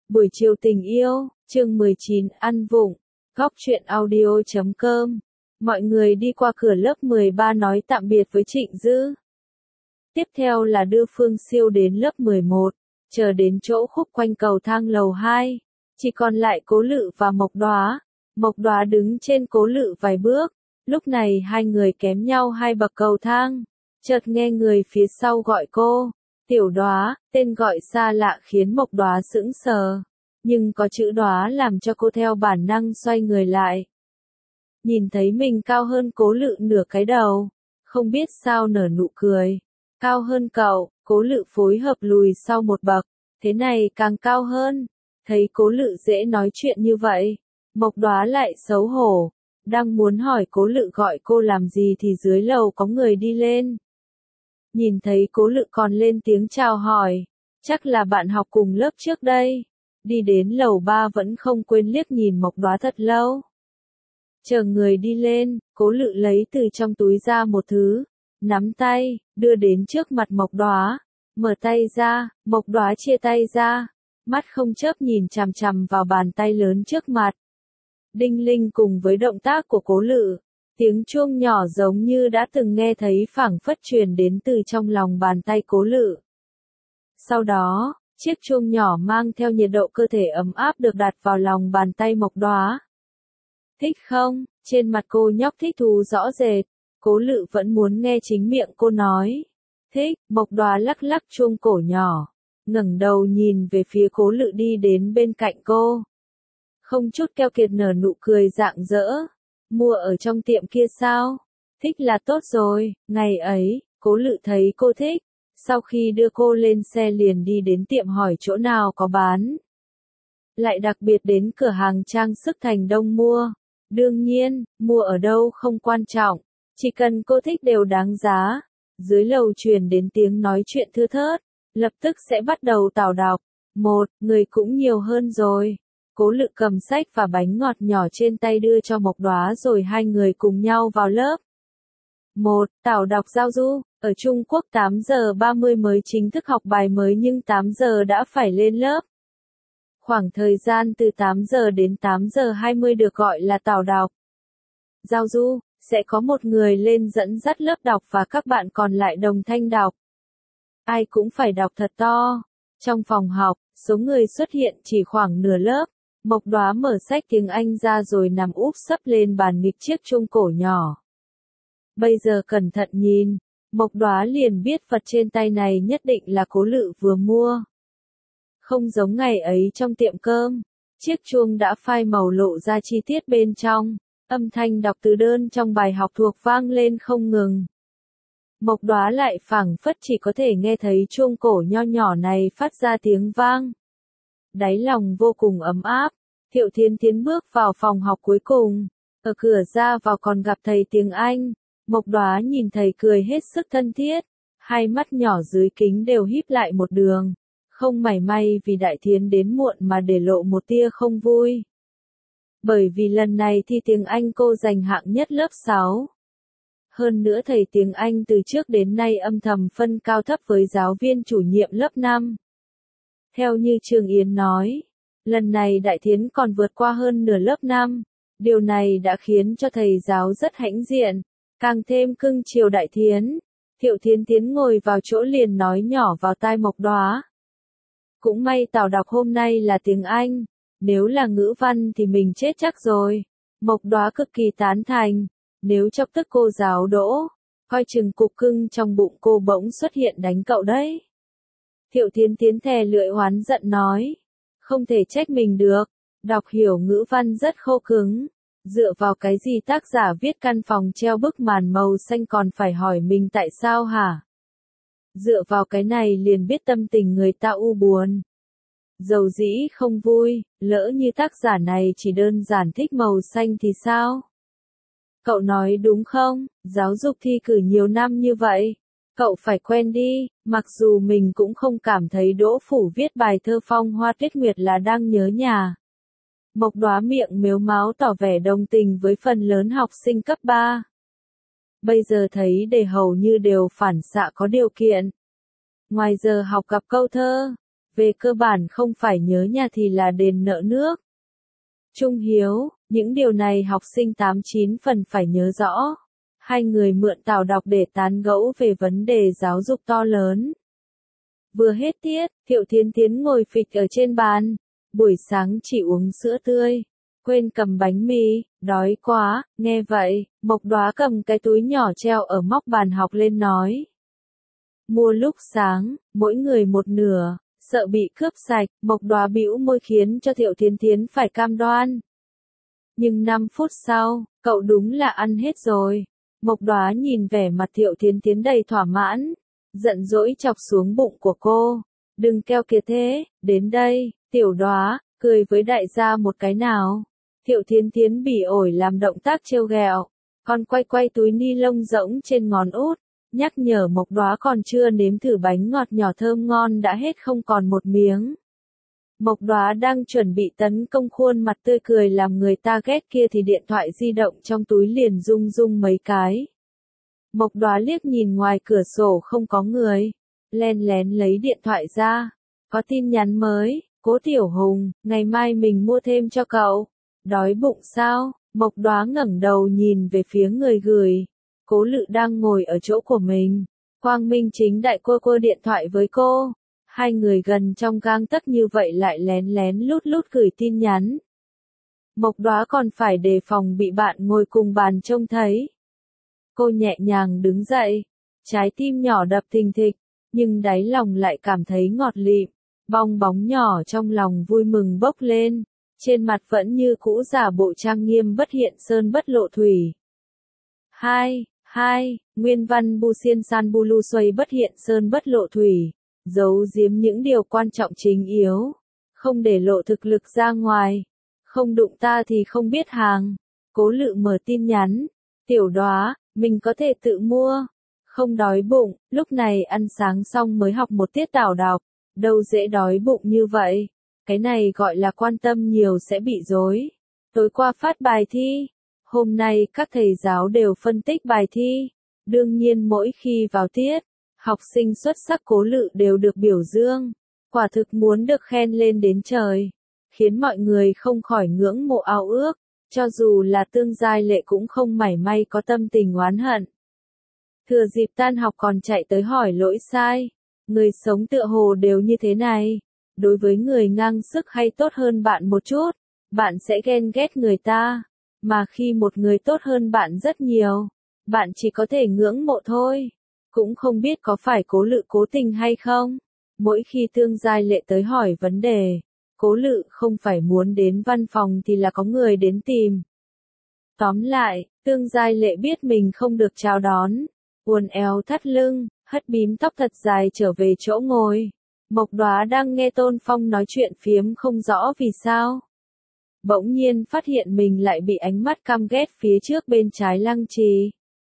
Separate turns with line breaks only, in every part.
Buổi chiều tình yêu, chương 19, ăn vụng, góc truyện audio.com. Mọi người đi qua cửa lớp 13 nói tạm biệt với Trịnh Dư. Tiếp theo là đưa Phương Siêu đến lớp 11, chờ đến chỗ khúc quanh cầu thang lầu 2. Chỉ còn lại Cố Lự và Mộc Đóa. Mộc Đóa đứng trên Cố Lự vài bước, lúc này hai người kém nhau 2 bậc cầu thang. Chợt nghe người phía sau gọi cô, Tiểu Đóa, tên gọi xa lạ khiến Mộc Đóa sững sờ. Nhưng có chữ Đóa làm cho cô theo bản năng xoay người lại. Nhìn thấy mình cao hơn Cố Lự nửa cái đầu, không biết sao nở nụ cười. Cao hơn cậu, Cố Lự phối hợp lùi sau một bậc, thế này càng cao hơn. Thấy Cố Lự dễ nói chuyện như vậy, Mộc Đóa lại xấu hổ, đang muốn hỏi Cố Lự gọi cô làm gì thì dưới lầu có người đi lên. Nhìn thấy Cố Lự còn lên tiếng chào hỏi, chắc là bạn học cùng lớp trước đây. Đi đến lầu 3 vẫn không quên liếc nhìn Mộc Đóa thật lâu. Chờ người đi lên, Cố Lự lấy từ trong túi ra một thứ, nắm tay, đưa đến trước mặt Mộc Đóa, mở tay ra, Mộc Đóa chia tay ra, mắt không chớp nhìn chằm chằm vào bàn tay lớn trước mặt. Đinh linh cùng với động tác của Cố Lự, tiếng chuông nhỏ giống như đã từng nghe thấy phảng phất truyền đến từ trong lòng bàn tay Cố Lự. Sau đó, chiếc chuông nhỏ mang theo nhiệt độ cơ thể ấm áp được đặt vào lòng bàn tay Mộc Đóa. Thích không? Trên mặt cô nhóc thích thú rõ rệt, Cố Lự vẫn muốn nghe chính miệng cô nói. Thích, Mộc Đóa lắc lắc chuông cổ nhỏ, ngẩng đầu nhìn về phía Cố Lự đi đến bên cạnh cô. Không chút keo kiệt nở nụ cười rạng rỡ. Mua ở trong tiệm kia sao? Thích là tốt rồi, ngày ấy, Cố Lự thấy cô thích. Sau khi đưa cô lên xe liền đi đến tiệm hỏi chỗ nào có bán. Lại đặc biệt đến cửa hàng trang sức Thành Đông mua. Đương nhiên, mua ở đâu không quan trọng, chỉ cần cô thích đều đáng giá. Dưới lầu truyền đến tiếng nói chuyện thưa thớt, lập tức sẽ bắt đầu tào đọc. Người cũng nhiều hơn rồi. Cố Lự cầm sách và bánh ngọt nhỏ trên tay đưa cho Mộc Đóa rồi hai người cùng nhau vào lớp. Tảo đọc giao du. Ở Trung Quốc 8 giờ 30 mới chính thức học bài mới nhưng 8 giờ đã phải lên lớp. Khoảng thời gian từ 8 giờ đến 8 giờ 20 được gọi là tảo đọc. Giao du, sẽ có một người lên dẫn dắt lớp đọc và các bạn còn lại đồng thanh đọc. Ai cũng phải đọc thật to. Trong phòng học, số người xuất hiện chỉ khoảng nửa lớp. Mộc Đóa mở sách tiếng Anh ra rồi nằm úp sấp lên bàn nghịch chiếc chuông cổ nhỏ. Bây giờ cẩn thận nhìn, Mộc Đóa liền biết vật trên tay này nhất định là Cố Lự vừa mua. Không giống ngày ấy trong tiệm cơm, chiếc chuông đã phai màu lộ ra chi tiết bên trong, âm thanh đọc từ đơn trong bài học thuộc vang lên không ngừng. Mộc Đóa lại phảng phất chỉ có thể nghe thấy chuông cổ nho nhỏ này phát ra tiếng vang. Đáy lòng vô cùng ấm áp, Thiệu Thiến Thiến bước vào phòng học cuối cùng, ở cửa ra vào còn gặp thầy tiếng Anh. Mộc Đóa nhìn thầy cười hết sức thân thiết, hai mắt nhỏ dưới kính đều híp lại một đường, không mảy may vì Đại Thiến đến muộn mà để lộ một tia không vui. Bởi vì lần này thi tiếng Anh cô giành hạng nhất lớp 6. Hơn nữa thầy tiếng Anh từ trước đến nay âm thầm phân cao thấp với giáo viên chủ nhiệm lớp 5. Theo như Trương Yến nói, lần này Đại Thiến còn vượt qua hơn nửa lớp 5. Điều này đã khiến cho thầy giáo rất hãnh diện, càng thêm cưng chiều Đại Thiến. Thiệu Thiến Thiến ngồi vào chỗ liền nói nhỏ vào tai Mộc Đóa. Cũng may tảo đọc hôm nay là tiếng Anh, nếu là ngữ văn thì mình chết chắc rồi. Mộc Đóa cực kỳ tán thành, nếu chọc tức cô giáo đỗ, coi chừng cục cưng trong bụng cô bỗng xuất hiện đánh cậu đấy. Thiệu Thiến Thiến thè lưỡi oán giận nói, không thể trách mình được, đọc hiểu ngữ văn rất khô cứng. Dựa vào cái gì tác giả viết căn phòng treo bức màn màu xanh còn phải hỏi mình tại sao hả? Dựa vào cái này liền biết tâm tình người ta u buồn. Dầu dĩ không vui, lỡ như tác giả này chỉ đơn giản thích màu xanh thì sao? Cậu nói đúng không? Giáo dục thi cử nhiều năm như vậy, cậu phải quen đi, mặc dù mình cũng không cảm thấy Đỗ Phủ viết bài thơ Phong Hoa Tuyết Nguyệt là đang nhớ nhà. Mộc Đóa miệng mếu máo tỏ vẻ đồng tình với phần lớn học sinh cấp 3. Bây giờ thấy đề hầu như đều phản xạ có điều kiện. Ngoài giờ học gặp câu thơ, về cơ bản không phải nhớ nhà thì là đền nợ nước. Trung hiếu, những điều này học sinh 8-9 phần phải nhớ rõ. Hai người mượn tàu đọc để tán gẫu về vấn đề giáo dục to lớn. Vừa hết tiết, Thiệu Thiến Thiến ngồi phịch ở trên bàn. Buổi sáng chỉ uống sữa tươi. Quên cầm bánh mì, đói quá, nghe vậy, Mộc Đóa cầm cái túi nhỏ treo ở móc bàn học lên nói. Mua lúc sáng, mỗi người một nửa, sợ bị cướp sạch, Mộc Đóa bĩu môi khiến cho Thiệu Thiến Thiến phải cam đoan. Nhưng 5 phút sau, cậu đúng là ăn hết rồi. Mộc Đóa nhìn vẻ mặt Thiệu Thiến Thiến đầy thỏa mãn, giận dỗi chọc xuống bụng của cô. Đừng keo kiệt thế, đến đây, Tiểu Đóa, cười với đại gia một cái nào. Thiệu Thiến Thiến bỉ ổi làm động tác trêu ghẹo, còn quay quay túi ni lông rỗng trên ngón út, nhắc nhở Mộc Đóa còn chưa nếm thử bánh ngọt nhỏ thơm ngon đã hết không còn một miếng. Mộc Đóa đang chuẩn bị tấn công khuôn mặt tươi cười làm người ta ghét kia thì điện thoại di động trong túi liền rung rung mấy cái. Mộc Đóa liếc nhìn ngoài cửa sổ không có người, len lén lấy điện thoại ra, có tin nhắn mới, Cố Tiểu Hùng, ngày mai mình mua thêm cho cậu. Đói bụng sao? Mộc Đóa ngẩng đầu nhìn về phía người gửi. Cố Lự đang ngồi ở chỗ của mình. Quang Minh chính đại cô điện thoại với cô. Hai người gần trong gang tấc như vậy lại lén lén lút lút gửi tin nhắn. Mộc Đóa còn phải đề phòng bị bạn ngồi cùng bàn trông thấy. Cô nhẹ nhàng đứng dậy. Trái tim nhỏ đập thình thịch, nhưng đáy lòng lại cảm thấy ngọt lịm. Bong bóng nhỏ trong lòng vui mừng bốc lên. Trên mặt vẫn như cũ giả bộ trang nghiêm bất hiện sơn bất lộ thủy. 2. Nguyên văn Bu Xiên San Bu Lu Xuây bất hiện sơn bất lộ thủy. Giấu giếm những điều quan trọng chính yếu. Không để lộ thực lực ra ngoài. Không đụng ta thì không biết hàng. Cố Lự mở tin nhắn. Tiểu Đóa, mình có thể tự mua. Không đói bụng, lúc này ăn sáng xong mới học một tiết tảo đọc. Đâu dễ đói bụng như vậy. Cái này gọi là quan tâm nhiều sẽ bị rối. Tối qua phát bài thi. Hôm nay các thầy giáo đều phân tích bài thi. Đương nhiên mỗi khi vào tiết, học sinh xuất sắc Cố Lự đều được biểu dương. Quả thực muốn được khen lên đến trời. Khiến mọi người không khỏi ngưỡng mộ ao ước. Cho dù là Tương Giai Lệ cũng không mảy may có tâm tình oán hận. Thừa dịp tan học còn chạy tới hỏi lỗi sai. Người sống tựa hồ đều như thế này. Đối với người ngang sức hay tốt hơn bạn một chút, bạn sẽ ghen ghét người ta. Mà khi một người tốt hơn bạn rất nhiều, bạn chỉ có thể ngưỡng mộ thôi. Cũng không biết có phải Cố Lự cố tình hay không. Mỗi khi Tương Giai Lệ tới hỏi vấn đề, Cố Lự không phải muốn đến văn phòng thì là có người đến tìm. Tóm lại, Tương Giai Lệ biết mình không được chào đón. Uốn éo thắt lưng, hất bím tóc thật dài trở về chỗ ngồi. Mộc Đóa đang nghe Tôn Phong nói chuyện phiếm không rõ vì sao. Bỗng nhiên phát hiện mình lại bị ánh mắt căm ghét phía trước bên trái Lăng Trì.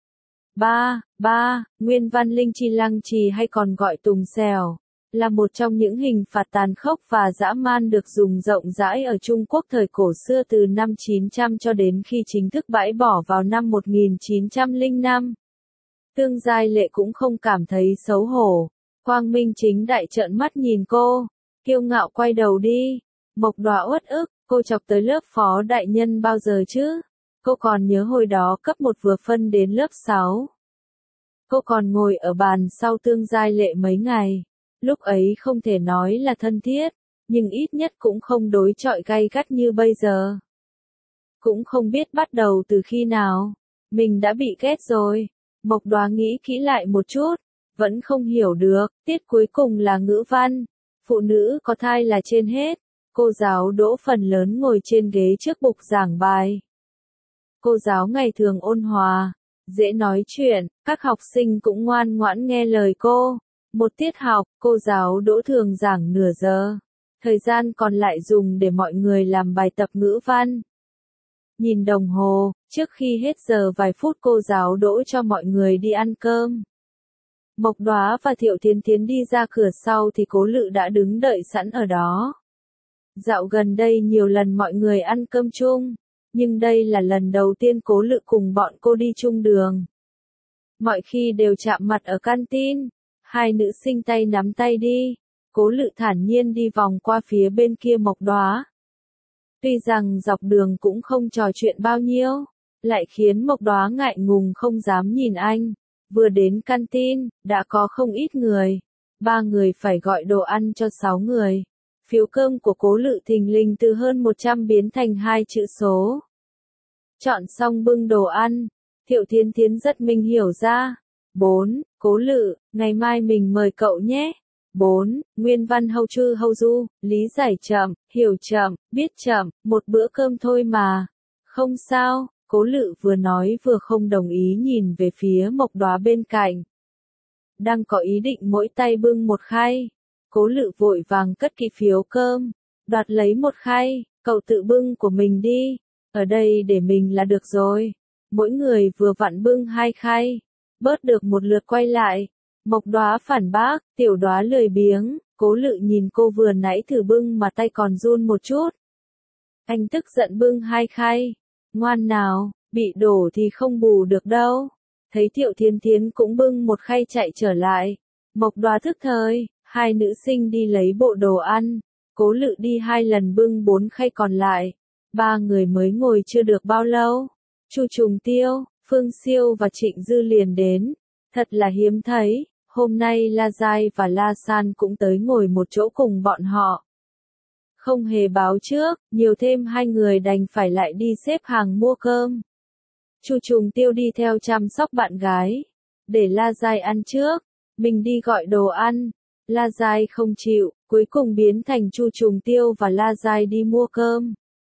Nguyên văn Linh Chi Lăng Trì hay còn gọi Tùng Xèo, là một trong những hình phạt tàn khốc và dã man được dùng rộng rãi ở Trung Quốc thời cổ xưa từ năm 900 cho đến khi chính thức bãi bỏ vào năm 1905. Tương Giai Lệ cũng không cảm thấy xấu hổ. Quang Minh chính đại trợn mắt nhìn cô, kiêu ngạo quay đầu đi. Mộc Đóa uất ức, cô chọc tới lớp phó đại nhân bao giờ chứ? Cô còn nhớ hồi đó cấp 1 vừa phân đến lớp 6. Cô còn ngồi ở bàn sau Tương Giai Lệ mấy ngày. Lúc ấy không thể nói là thân thiết, nhưng ít nhất cũng không đối chọi gay gắt như bây giờ. Cũng không biết bắt đầu từ khi nào, mình đã bị ghét rồi. Mộc Đóa nghĩ kỹ lại một chút, vẫn không hiểu được, tiết cuối cùng là ngữ văn. Phụ nữ có thai là trên hết. Cô giáo Đỗ phần lớn ngồi trên ghế trước bục giảng bài. Cô giáo ngày thường ôn hòa, dễ nói chuyện, các học sinh cũng ngoan ngoãn nghe lời cô. Một tiết học, cô giáo Đỗ thường giảng nửa giờ. Thời gian còn lại dùng để mọi người làm bài tập ngữ văn. Nhìn đồng hồ, trước khi hết giờ vài phút cô giáo Đỗ cho mọi người đi ăn cơm. Mộc Đóa và Thiệu Thiến Thiến đi ra cửa sau thì Cố Lự đã đứng đợi sẵn ở đó. Dạo gần đây nhiều lần mọi người ăn cơm chung, nhưng đây là lần đầu tiên Cố Lự cùng bọn cô đi chung đường. Mọi khi đều chạm mặt ở canteen, hai nữ sinh tay nắm tay đi. Cố Lự thản nhiên đi vòng qua phía bên kia Mộc Đóa. Tuy rằng dọc đường cũng không trò chuyện bao nhiêu, lại khiến Mộc Đóa ngại ngùng không dám nhìn anh. Vừa đến canteen, đã có không ít người. 3 người phải gọi đồ ăn cho 6 người. Phiếu cơm của Cố Lự thình lình từ hơn 100 biến thành 2 chữ số. Chọn xong bưng đồ ăn, Thiệu Thiến Thiến rất minh hiểu ra. 4. Cố Lự, ngày mai mình mời cậu nhé. 4. Nguyên văn hâu chư hâu du, lý giải chậm, hiểu chậm, biết chậm, một bữa cơm thôi mà. Không sao, Cố Lự vừa nói vừa không đồng ý nhìn về phía Mộc Đóa bên cạnh. Đang có ý định mỗi tay bưng một khay. Cố Lự vội vàng cất kỹ phiếu cơm, đoạt lấy một khay, cậu tự bưng của mình đi, ở đây để mình là được rồi. Mỗi người vừa vặn bưng 2 khay, bớt được một lượt quay lại. Mộc Đóa phản bác, Tiểu Đóa lười biếng. Cố Lự nhìn cô vừa nãy thử bưng mà tay còn run một chút. Anh tức giận bưng 2 khay. Ngoan nào, bị đổ thì không bù được đâu. Thấy Thiệu Thiến Thiến cũng bưng một khay chạy trở lại. Mộc Đóa thức thời, 2 nữ sinh đi lấy bộ đồ ăn. Cố Lự đi 2 lần bưng 4 khay còn lại. 3 người mới ngồi chưa được bao lâu. Chu Trùng Tiêu, Phương Siêu và Trịnh Dư liền đến. Thật là hiếm thấy, hôm nay La Giai và La San cũng tới ngồi một chỗ cùng bọn họ. Không hề báo trước, nhiều thêm 2 người đành phải lại đi xếp hàng mua cơm. Chu Trùng Tiêu đi theo chăm sóc bạn gái. Để La Giai ăn trước, mình đi gọi đồ ăn. La Giai không chịu, cuối cùng biến thành Chu Trùng Tiêu và La Giai đi mua cơm.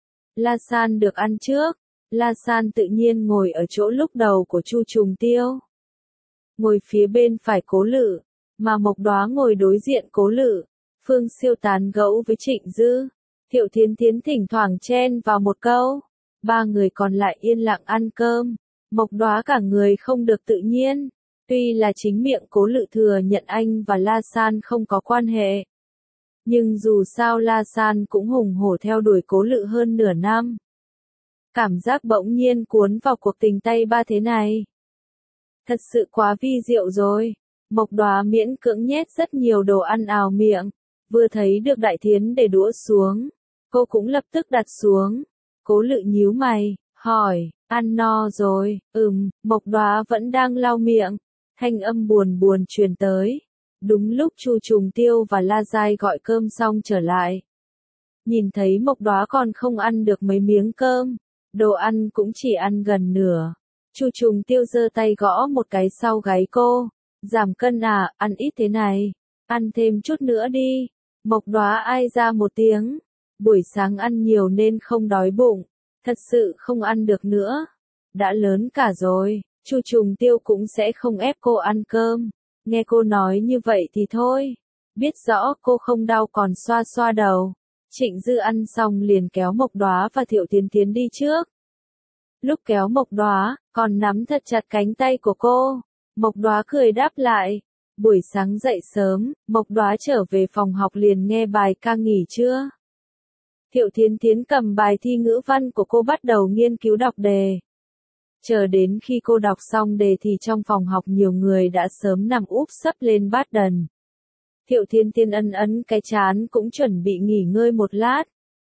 La San được ăn trước. La San tự nhiên ngồi ở chỗ lúc đầu của Chu Trùng Tiêu. Ngồi phía bên phải Cố Lự, mà Mộc Đóa ngồi đối diện Cố Lự. Phương Siêu tán gẫu với Trịnh Dư. Thiệu Thiến Thiến thỉnh thoảng chen vào một câu. 3 người còn lại yên lặng ăn cơm. Mộc Đóa cả người không được tự nhiên. Tuy là chính miệng Cố Lự thừa nhận anh và La San không có quan hệ. Nhưng dù sao La San cũng hùng hổ theo đuổi Cố Lự hơn nửa năm. Cảm giác bỗng nhiên cuốn vào cuộc tình tay ba thế này. Thật sự quá vi diệu rồi. Mộc Đóa miễn cưỡng nhét rất nhiều đồ ăn ào miệng. Vừa thấy được Đại Thiến để đũa xuống, cô cũng lập tức đặt xuống. Cố Lự nhíu mày, hỏi, ăn no rồi? Mộc Đóa vẫn đang lau miệng. Thanh âm buồn buồn truyền tới. Đúng lúc Chu Trùng Tiêu và La Giai gọi cơm xong trở lại. Nhìn thấy Mộc Đóa còn không ăn được mấy miếng cơm, đồ ăn cũng chỉ ăn gần nửa. Chu Trùng Tiêu giơ tay gõ một cái sau gáy cô. Giảm cân à, ăn ít thế này. Ăn thêm chút nữa đi. Mộc Đóa ai ra một tiếng. Buổi sáng ăn nhiều nên không đói bụng. Thật sự không ăn được nữa. Đã lớn cả rồi, Chu Trùng Tiêu cũng sẽ không ép cô ăn cơm. Nghe cô nói như vậy thì thôi. Biết rõ cô không đau còn xoa xoa đầu. Trịnh Dư ăn xong liền kéo Mộc Đóa và Thiệu Thiến Thiến đi trước. Lúc kéo Mộc Đóa, còn nắm thật chặt cánh tay của cô. Mộc Đóa cười đáp lại. Buổi sáng dậy sớm, Mộc Đóa trở về phòng học liền nghe bài ca nghỉ trưa. Thiệu Thiến Thiến cầm bài thi ngữ văn của cô bắt đầu nghiên cứu đọc đề. Chờ đến khi cô đọc xong đề thì trong phòng học nhiều người đã sớm nằm úp sấp lên bát đần. Thiệu Thiến Thiến ấn ấn cái trán cũng chuẩn bị nghỉ ngơi một lát.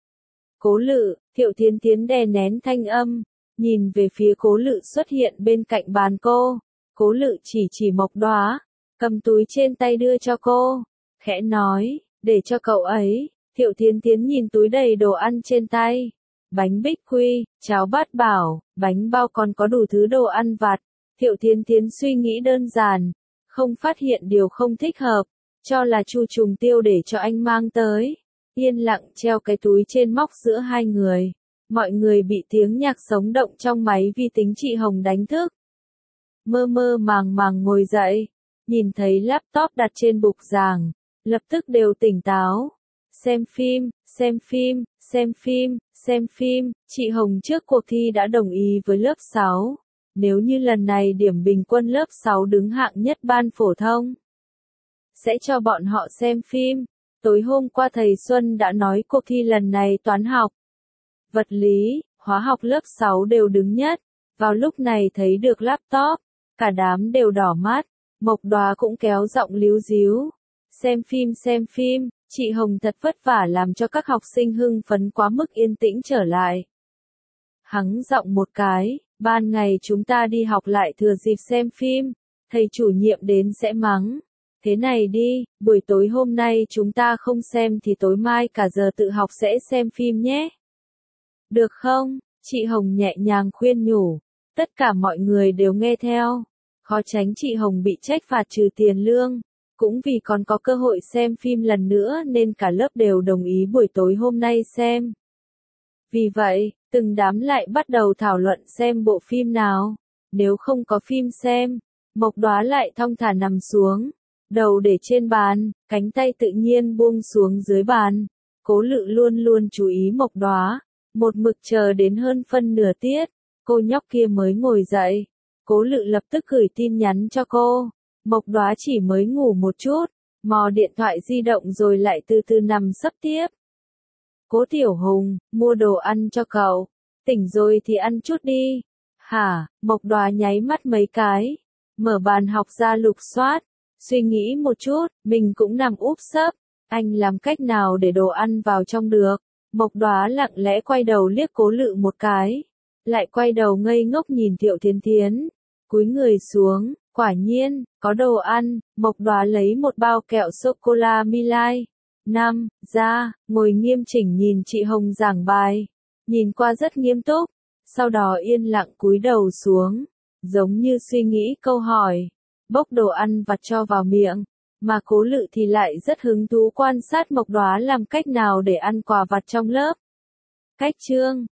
Cố Lự, Thiệu Thiến Thiến đè nén thanh âm, nhìn về phía Cố Lự xuất hiện bên cạnh bàn cô. Cố Lự chỉ Mộc Đóa, cầm túi trên tay đưa cho cô, khẽ nói, để cho cậu ấy. Thiệu Thiến Thiến nhìn túi đầy đồ ăn trên tay. Bánh bích quy, cháo bát bảo, bánh bao còn có đủ thứ đồ ăn vặt. Thiệu Thiến Thiến suy nghĩ đơn giản, không phát hiện điều không thích hợp, cho là Chu Trùng Tiêu để cho anh mang tới. Yên lặng treo cái túi trên móc giữa hai người. Mọi người bị tiếng nhạc sống động trong máy vi tính chị Hồng đánh thức. Mơ mơ màng màng ngồi dậy, nhìn thấy laptop đặt trên bục giảng, lập tức đều tỉnh táo. Xem phim, xem phim, xem phim, xem phim, chị Hồng trước cuộc thi đã đồng ý với lớp 6. Nếu như lần này điểm bình quân lớp 6 đứng hạng nhất ban phổ thông, sẽ cho bọn họ xem phim. Tối hôm qua thầy Xuân đã nói cuộc thi lần này toán học, vật lý, hóa học lớp 6 đều đứng nhất. Vào lúc này thấy được laptop, cả đám đều đỏ mắt. Mộc Đóa cũng kéo giọng líu díu. Xem phim, chị Hồng thật vất vả làm cho các học sinh hưng phấn quá mức yên tĩnh trở lại. Hắng giọng một cái, ban ngày chúng ta đi học lại thừa dịp xem phim, thầy chủ nhiệm đến sẽ mắng. Thế này đi, buổi tối hôm nay chúng ta không xem thì tối mai cả giờ tự học sẽ xem phim nhé. Được không? Chị Hồng nhẹ nhàng khuyên nhủ. Tất cả mọi người đều nghe theo. Khó tránh chị Hồng bị trách phạt trừ tiền lương. Cũng vì còn có cơ hội xem phim lần nữa nên cả lớp đều đồng ý buổi tối hôm nay xem. Vì vậy, từng đám lại bắt đầu thảo luận xem bộ phim nào. Nếu không có phim xem, Mộc Đóa lại thong thả nằm xuống, đầu để trên bàn, cánh tay tự nhiên buông xuống dưới bàn. Cố Lự luôn luôn chú ý Mộc Đóa, một mực chờ đến hơn phân nửa tiết, cô nhóc kia mới ngồi dậy. Cố Lự lập tức gửi tin nhắn cho cô. Mộc Đóa chỉ mới ngủ một chút, mò điện thoại di động rồi lại từ từ nằm sấp tiếp. Cố Tiểu Hùng, mua đồ ăn cho cậu. Tỉnh rồi thì ăn chút đi. Hả? Mộc Đóa nháy mắt mấy cái, mở bàn học ra lục soát, suy nghĩ một chút, mình cũng nằm úp sấp. Anh làm cách nào để đồ ăn vào trong được? Mộc Đóa lặng lẽ quay đầu liếc Cố Lự một cái, lại quay đầu ngây ngốc nhìn Thiệu Thiến Thiến, cúi người xuống, quả nhiên, có đồ ăn. Mộc Đóa lấy một bao kẹo sô-cô-la Milai. Ra, ngồi nghiêm chỉnh nhìn chị Hồng giảng bài, nhìn qua rất nghiêm túc, sau đó yên lặng cúi đầu xuống, giống như suy nghĩ câu hỏi, bốc đồ ăn vặt cho vào miệng, mà Cố Lự thì lại rất hứng thú quan sát Mộc Đóa làm cách nào để ăn quà vặt trong lớp. Cách chương